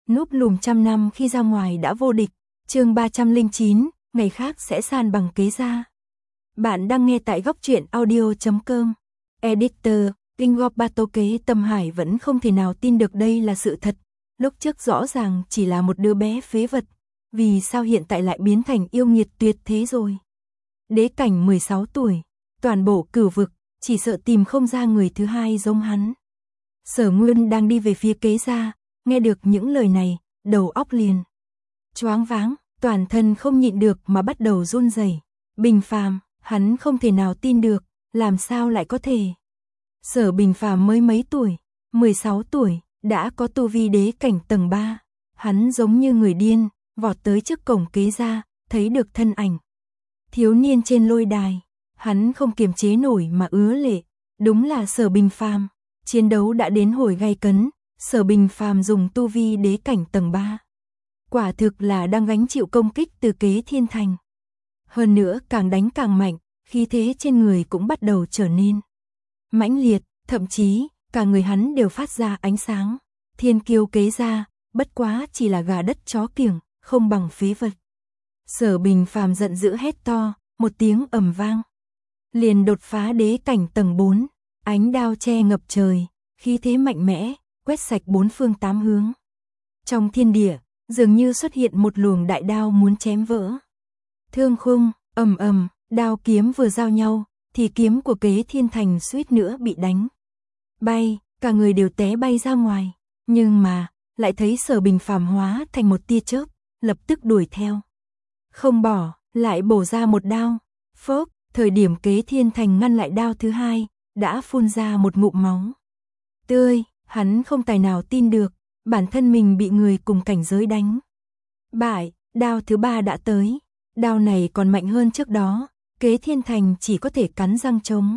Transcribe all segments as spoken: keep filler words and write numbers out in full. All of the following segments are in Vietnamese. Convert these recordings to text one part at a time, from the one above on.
núp lùm trăm năm khi ra ngoài đã vô địch. Chương ba trăm lẻ chín, ngày khác sẽ san bằng kế gia. Bạn đang nghe tại góc truyện audio chấm com. Editor, Kinh Gop Ba Tô Kế Tâm Hải vẫn không thể nào tin được đây là sự thật. Lúc trước rõ ràng chỉ là một đứa bé phế vật, vì sao hiện tại lại biến thành yêu nghiệt tuyệt thế rồi? Đế cảnh mười sáu tuổi, toàn bộ cửu vực, chỉ sợ tìm không ra người thứ hai giống hắn. Sở Nguyên đang đi về phía kế gia, nghe được những lời này, đầu óc liền choáng váng, toàn thân không nhịn được mà bắt đầu run rẩy. Bình Phàm, hắn không thể nào tin được, làm sao lại có thể? Sở Bình Phàm mới mấy tuổi, mười sáu tuổi, đã có tu vi đế cảnh tầng ba. Hắn giống như người điên, vọt tới trước cổng kế gia, thấy được thân ảnh thiếu niên trên lôi đài, hắn không kiềm chế nổi mà ứa lệ. Đúng là Sở Bình Phàm. Chiến đấu đã đến hồi gay cấn, Sở Bình Phàm dùng tu vi đế cảnh tầng ba. Quả thực là đang gánh chịu công kích từ Kế Thiên Thành. Hơn nữa càng đánh càng mạnh, khí thế trên người cũng bắt đầu trở nên mãnh liệt, thậm chí cả người hắn đều phát ra ánh sáng. Thiên kiêu kế gia, bất quá chỉ là gà đất chó kiểng, không bằng phế vật. Sở Bình Phàm giận dữ hét to, một tiếng ầm vang, liền đột phá đế cảnh tầng bốn, ánh đao che ngập trời, khí thế mạnh mẽ, quét sạch bốn phương tám hướng. Trong thiên địa, dường như xuất hiện một luồng đại đao muốn chém vỡ thương khung, ầm ầm, đao kiếm vừa giao nhau, thì kiếm của Kế Thiên Thành suýt nữa bị đánh bay, cả người đều té bay ra ngoài, nhưng mà lại thấy Sở Bình Phàm hóa thành một tia chớp, lập tức đuổi theo. Không bỏ, lại bổ ra một đao. Phốc, thời điểm Kế Thiên Thành ngăn lại đao thứ hai, đã phun ra một ngụm máu tươi, hắn không tài nào tin được, bản thân mình bị người cùng cảnh giới đánh bại. Đao thứ ba đã tới, đao này còn mạnh hơn trước đó, Kế Thiên Thành chỉ có thể cắn răng chống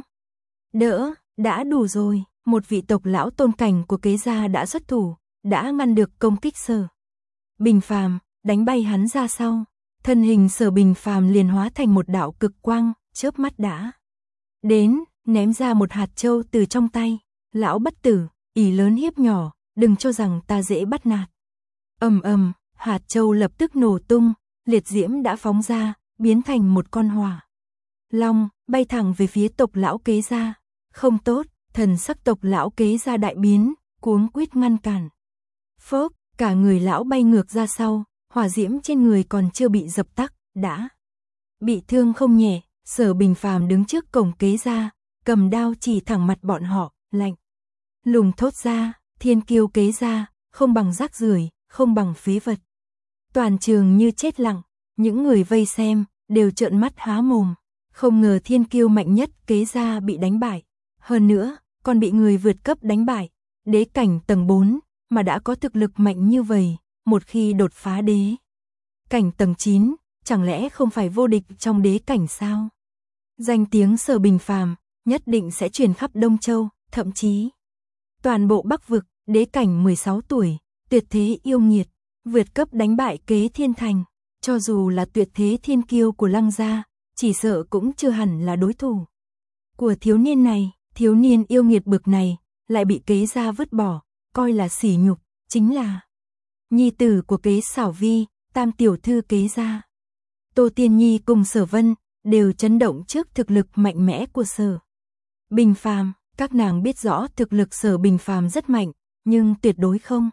đỡ. Đã đủ rồi, một vị tộc lão tôn cảnh của Kế gia đã xuất thủ, đã ngăn được công kích Sở Bình Phàm, đánh bay hắn ra sau. Thân hình Sở Bình Phàm liền hóa thành một đạo cực quang, chớp mắt đã đến, ném ra một hạt châu từ trong tay. Lão bất tử, ỷ lớn hiếp nhỏ, đừng cho rằng ta dễ bắt nạt. Ầm ầm, hạt châu lập tức nổ tung, liệt diễm đã phóng ra, biến thành một con hỏa long, bay thẳng về phía tộc lão Kế gia. Không tốt, thần sắc tộc lão Kế gia đại biến, cuống quýt ngăn cản. Phốc, cả người lão bay ngược ra sau, hỏa diễm trên người còn chưa bị dập tắt, đã bị thương không nhẹ. Sở Bình Phàm đứng trước cổng Kế gia, cầm đao chỉ thẳng mặt bọn họ, lạnh lùng thốt ra, thiên kiêu Kế gia, không bằng rác rưởi, không bằng phế vật. Toàn trường như chết lặng, những người vây xem đều trợn mắt há mồm, không ngờ thiên kiêu mạnh nhất Kế gia bị đánh bại, hơn nữa còn bị người vượt cấp đánh bại, đế cảnh tầng bốn mà đã có thực lực mạnh như vậy, một khi đột phá đế cảnh tầng chín, chẳng lẽ không phải vô địch trong đế cảnh sao? Danh tiếng Sở Bình Phàm nhất định sẽ truyền khắp Đông Châu, thậm chí toàn bộ Bắc vực. Đế cảnh mười sáu tuổi, tuyệt thế yêu nghiệt, vượt cấp đánh bại Kế Thiên Thành, cho dù là tuyệt thế thiên kiêu của Lăng gia, chỉ sợ cũng chưa hẳn là đối thủ của thiếu niên này. Thiếu niên yêu nghiệt bực này lại bị Kế gia vứt bỏ, coi là sỉ nhục, chính là nhi tử của Kế Xảo Vi, tam tiểu thư Kế gia. Tô Tiên Nhi cùng Sở Vân đều chấn động trước thực lực mạnh mẽ của Sở Bình Phàm. Các nàng biết rõ thực lực Sở Bình Phàm rất mạnh, nhưng tuyệt đối không.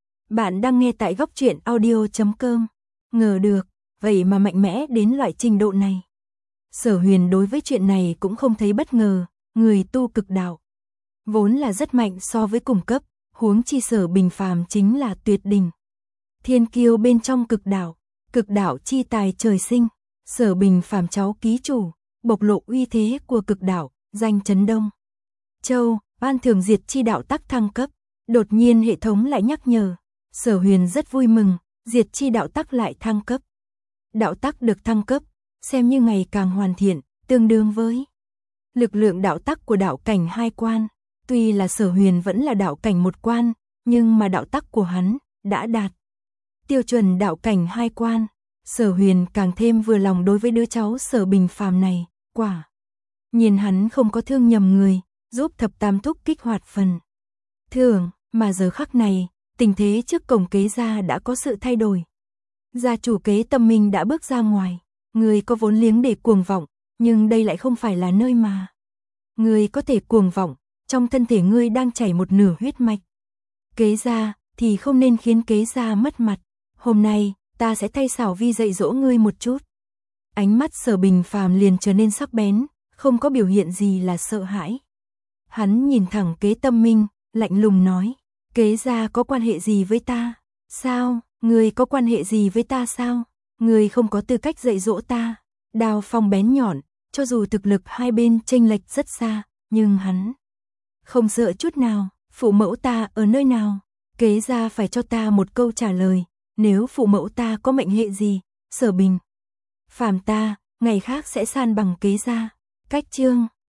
Bạn đang nghe tại góc truyện audio chấm com. Ngờ được, vậy mà mạnh mẽ đến loại trình độ này. Sở Huyền đối với chuyện này cũng không thấy bất ngờ, người tu cực đạo vốn là rất mạnh so với cùng cấp, huống chi Sở Bình Phàm chính là tuyệt đỉnh thiên kiêu bên trong cực đạo, cực đạo chi tài trời sinh. Sở Bình Phàm cháu ký chủ, bộc lộ uy thế của cực đạo, danh chấn Đông Châu, ban thường diệt chi đạo tắc thăng cấp. Đột nhiên hệ thống lại nhắc nhở, Sở Huyền rất vui mừng, diệt chi đạo tắc lại thăng cấp. Đạo tắc được thăng cấp, xem như ngày càng hoàn thiện, tương đương với lực lượng đạo tắc của đạo cảnh hai quan. Tuy là Sở Huyền vẫn là đạo cảnh một quan, nhưng mà đạo tắc của hắn đã đạt tiêu chuẩn đạo cảnh hai quan. Sở Huyền càng thêm vừa lòng đối với đứa cháu Sở Bình Phàm này, quả nhiên hắn không có thương nhầm người, giúp thập tam thúc kích hoạt phần thưởng, mà giờ khắc này, tình thế trước cổng Kế gia đã có sự thay đổi. Gia chủ Kế Tâm Minh đã bước ra ngoài. Ngươi có vốn liếng để cuồng vọng, nhưng đây lại không phải là nơi mà ngươi có thể cuồng vọng, trong thân thể ngươi đang chảy một nửa huyết mạch. Kế gia thì không nên khiến Kế gia mất mặt. Hôm nay, ta sẽ thay Xảo Vi dạy dỗ ngươi một chút. Ánh mắt Sở Bình Phàm liền trở nên sắc bén, không có biểu hiện gì là sợ hãi. Hắn nhìn thẳng Kế Tâm Minh, lạnh lùng nói, Kế gia có quan hệ gì với ta? Sao, ngươi có quan hệ gì với ta sao? Ngươi không có tư cách dạy dỗ ta. Đao phong bén nhọn, cho dù thực lực hai bên chênh lệch rất xa, nhưng hắn không sợ chút nào. Phụ mẫu ta ở nơi nào? Kế gia phải cho ta một câu trả lời. Nếu phụ mẫu ta có mệnh hệ gì, Sở Bình Phàm ta, ngày khác sẽ san bằng Kế gia. Cách chương